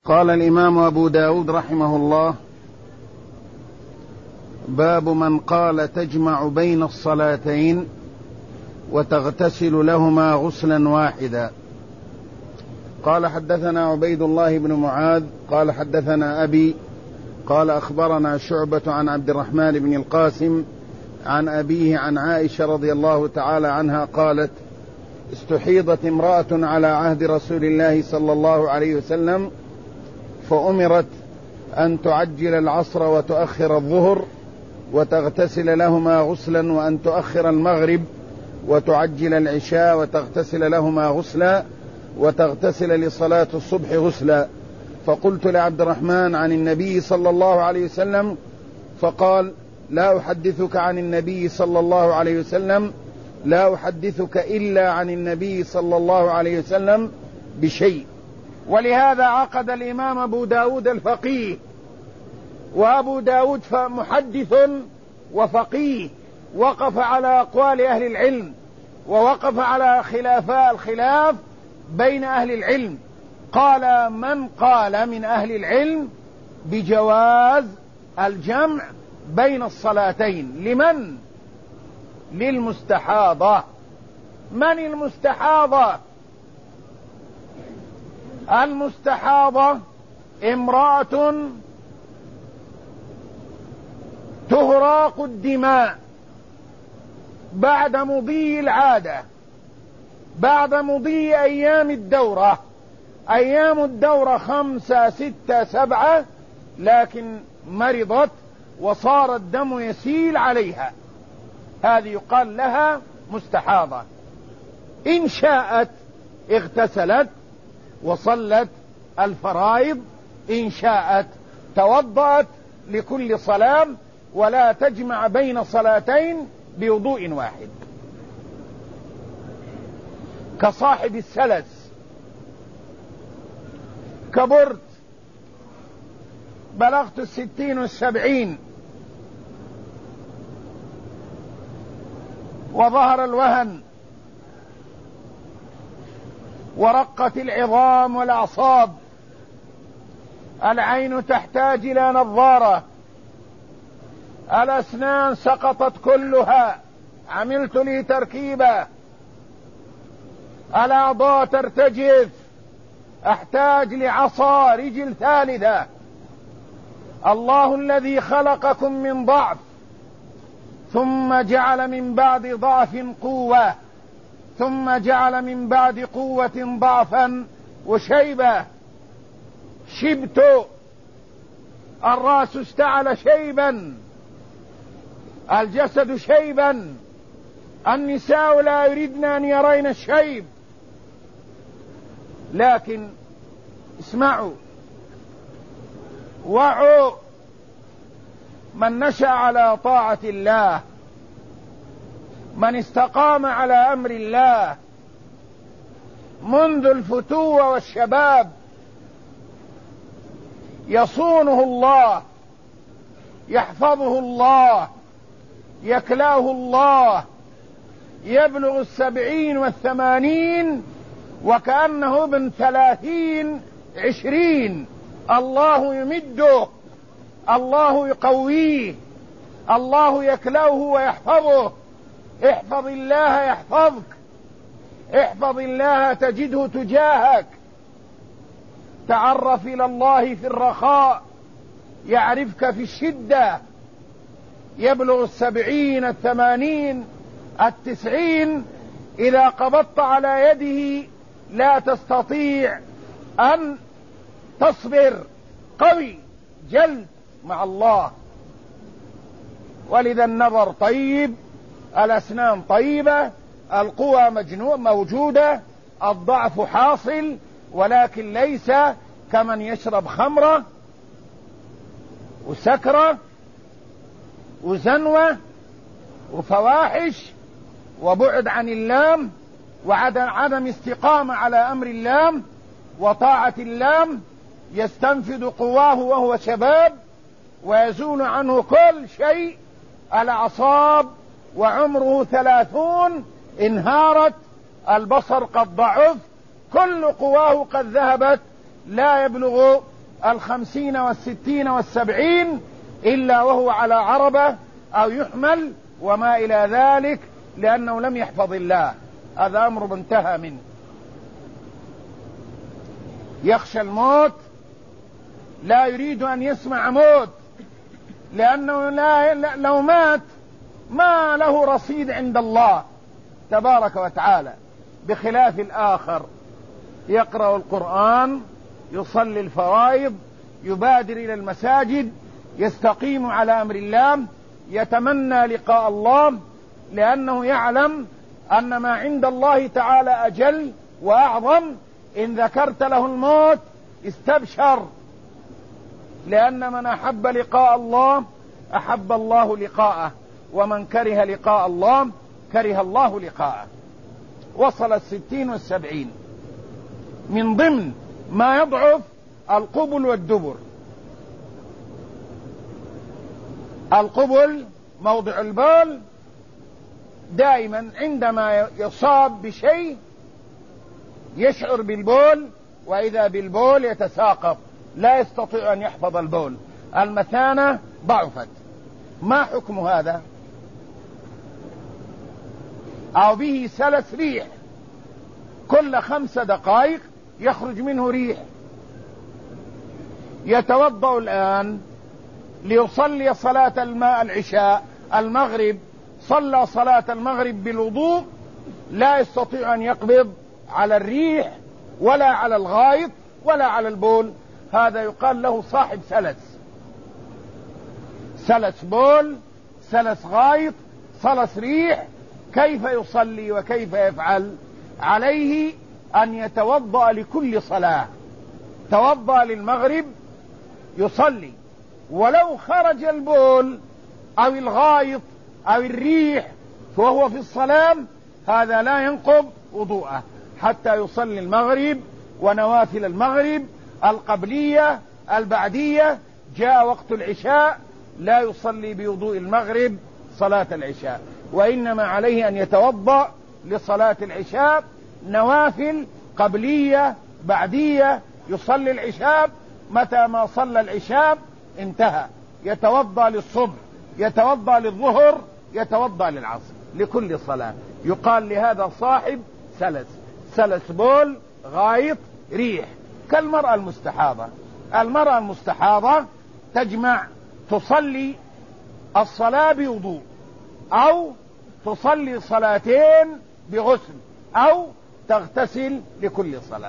قال الإمام أبو داود رحمه الله: باب من قال تجمع بين الصلاتين وتغتسل لهما غسلا واحدا. قال: حدثنا عبيد الله بن معاذ قال: حدثنا أبي قال: أخبرنا شعبة عن عبد الرحمن بن القاسم عن أبيه عن عائشة رضي الله تعالى عنها قالت: استحيضت امرأة على عهد رسول الله صلى الله عليه وسلم، فأمرت أن تعجل العصر وتؤخر الظهر وتغتسل لهما غسلا، وأن تؤخر المغرب وتعجل العشاء وتغتسل لهما غسلا، وتغتسل لصلاة الصبح غسلا. فقلت لعبد الرحمن: عن النبي صلى الله عليه وسلم؟ فقال: لا أحدثك عن النبي صلى الله عليه وسلم، لا أحدثك إلا عن النبي صلى الله عليه وسلم بشيء. ولهذا عقد الإمام أبو داود الفقيه، وأبو داود محدث وفقيه، وقف على أقوال أهل العلم، ووقف على الخلاف بين أهل العلم. قال من قال من أهل العلم بجواز الجمع بين الصلاتين. لمن؟ للمستحاضة. من المستحاضة؟ المستحاضة امرأة تهراق الدماء بعد مضي العادة، بعد مضي أيام الدورة. أيام الدورة 5 6 7، لكن مرضت وصار الدم يسيل عليها، هذه يقال لها مستحاضة. إن شاءت اغتسلت وصلت الفرائض، إن شاءت توضأت لكل صلاة، ولا تجمع بين صلاتين بوضوء واحد. كصاحب السلس، كبرت، بلغت 60 و70 وظهر الوهن ورقت العظام والأعصاب، العين تحتاج إلى نظارة، الأسنان سقطت كلها، عملت لي تركيبة، الأعضاء ترتجف، أحتاج لعصا رجل ثالثة. الله الذي خلقكم من ضعف ثم جعل من بعد ضعف قوة، ثم جعل من بعد قوة ضعفا وشيبة. شبت، الرأس اشتعل شيبا، الجسد شيبا. النساء لا يريدن أن يرين الشيب. لكن اسمعوا، وعوا، من نشأ على طاعة الله، من استقام على أمر الله منذ الفتوة والشباب، يصونه الله، يحفظه الله، يكلاه الله، يبلغ 70 و80 وكأنه ابن 30 20. الله يمده، الله يقويه، الله يكلاه ويحفظه. احفظ الله يحفظك، احفظ الله تجده تجاهك. تعرف إلى الله في الرخاء يعرفك في الشدة. يبلغ 70 80 90، إذا قبضت على يده لا تستطيع أن تصبر، قوي جلد مع الله. ولذا النظر طيب، الأسنان طيبة، القوى موجودة، الضعف حاصل، ولكن ليس كمن يشرب خمرة وسكرة وزنوة وفواحش وبعد عن اللام وعدم استقامة على أمر اللام وطاعة اللام. يستنفذ قواه وهو شباب ويزول عنه كل شيء. الأعصاب وعمره 30 انهارت، البصر قد ضعف، كل قواه قد ذهبت، لا يبلغ 50 والستين والسبعين إلا وهو على عربة أو يحمل وما إلى ذلك، لأنه لم يحفظ الله. هذا أمر انتهى منه. يخشى الموت، لا يريد أن يسمع موت، لأنه لو مات ما له رصيد عند الله تبارك وتعالى، بخلاف الآخر يقرأ القرآن، يصلي الفرائض، يبادر إلى المساجد، يستقيم على أمر الله، يتمنى لقاء الله، لأنه يعلم أن ما عند الله تعالى أجل وأعظم. إن ذكرت له الموت استبشر، لأن من أحب لقاء الله أحب الله لقاءه، ومن كره لقاء الله كره الله لقاءه. وصل 60 والسبعين. من ضمن ما يضعف القبل والدبر. القبل موضع البول، دائما عندما يصاب بشيء يشعر بالبول، وإذا بالبول يتساقط، لا يستطيع أن يحفظ البول. المثانة ضعفت. ما حكم هذا؟ أو به سلس ريح، كل 5 دقائق يخرج منه ريح. يتوضأ الآن ليصلي صلاة العشاء، المغرب، صلى صلاة المغرب بالوضوء، لا يستطيع أن يقبض على الريح ولا على الغائط ولا على البول. هذا يقال له صاحب سلس، سلس بول، سلس غائط، سلس ريح. كيف يصلي وكيف يفعل؟ عليه أن يتوضأ لكل صلاة. توضأ للمغرب يصلي، ولو خرج البول أو الغائط أو الريح وهو في الصلاة هذا لا ينقض وضوءه حتى يصلي المغرب ونوافل المغرب، القبلية، البعدية. جاء وقت العشاء لا يصلي بوضوء المغرب صلاة العشاء، وإنما عليه أن يتوضأ لصلاة العشاء، نوافل، قبلية، بعدية. يصلي العشاء، متى ما صلى العشاء انتهى، يتوضأ للصبح، يتوضأ للظهر، يتوضأ للعصر، لكل صلاة. يقال لهذا صاحب سلس، سلس بول، غائط، ريح. كالمرأة المستحاضة. المرأة المستحاضة تجمع، تصلي الصلاة بوضوء، أو تصلي صلاتين بغسل، أو تغتسل لكل صلاة.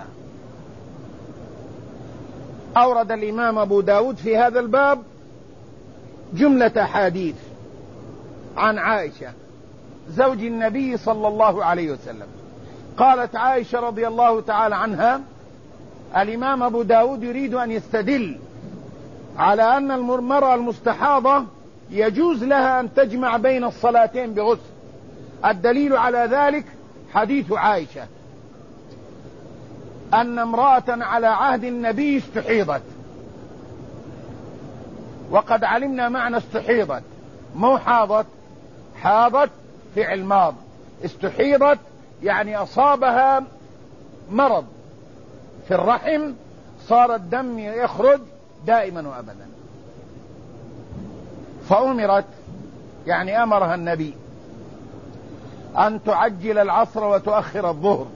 أورد الإمام أبو داود في هذا الباب جملة أحاديث عن عائشة زوج النبي صلى الله عليه وسلم. قالت عائشة رضي الله تعالى عنها: الإمام أبو داود يريد أن يستدل على أن المرأة المستحاضة يجوز لها أن تجمع بين الصلاتين بغسل. الدليل على ذلك حديث عائشة أن امرأة على عهد النبي استحيضت، وقد علمنا معنى استحيضت، مو حاضت. حاضت فعل ماض، استحيضت يعني أصابها مرض في الرحم، صار الدم يخرج دائما وأبدا، فأمرت، يعني أمرها النبي أن تعجل العصر وتؤخر الظهر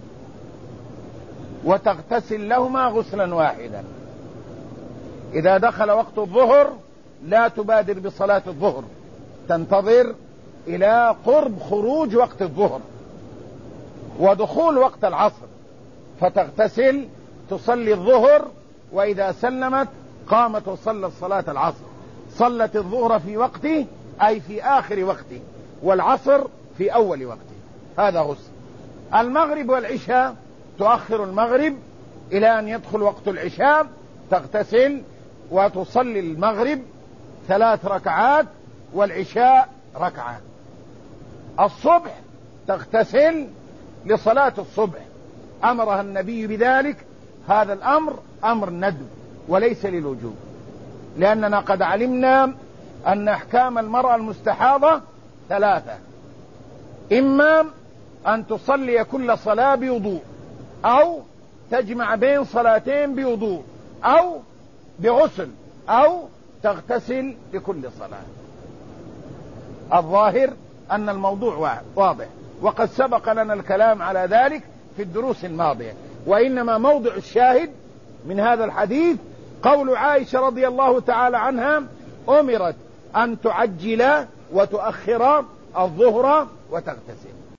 وتغتسل لهما غسلا واحدا. إذا دخل وقت الظهر لا تبادر بصلاة الظهر، تنتظر إلى قرب خروج وقت الظهر ودخول وقت العصر، فتغتسل، تصلي الظهر، وإذا سلمت قامت وصلت صلاة العصر. صلت الظهر في وقته، أي في آخر وقته، والعصر في أول وقته. هذا غسل. المغرب والعشاء تؤخر المغرب إلى أن يدخل وقت العشاء، تغتسل وتصلي المغرب 3 ركعات والعشاء ركعة. الصبح تغتسل لصلاة الصبح، أمرها النبي بذلك. هذا الأمر أمر ندب وليس للوجوب، لأننا قد علمنا أن أحكام المرأة المستحاضة 3: إما أن تصلي كل صلاة بوضوء، أو تجمع بين صلاتين بوضوء، أو بغسل أو تغتسل لكل صلاة. الظاهر أن الموضوع واضح، وقد سبق لنا الكلام على ذلك في الدروس الماضية، وإنما موضع الشاهد من هذا الحديث قول عائشة رضي الله تعالى عنها: أمرت أن تعجل وتؤخر الظهر وتغتسل.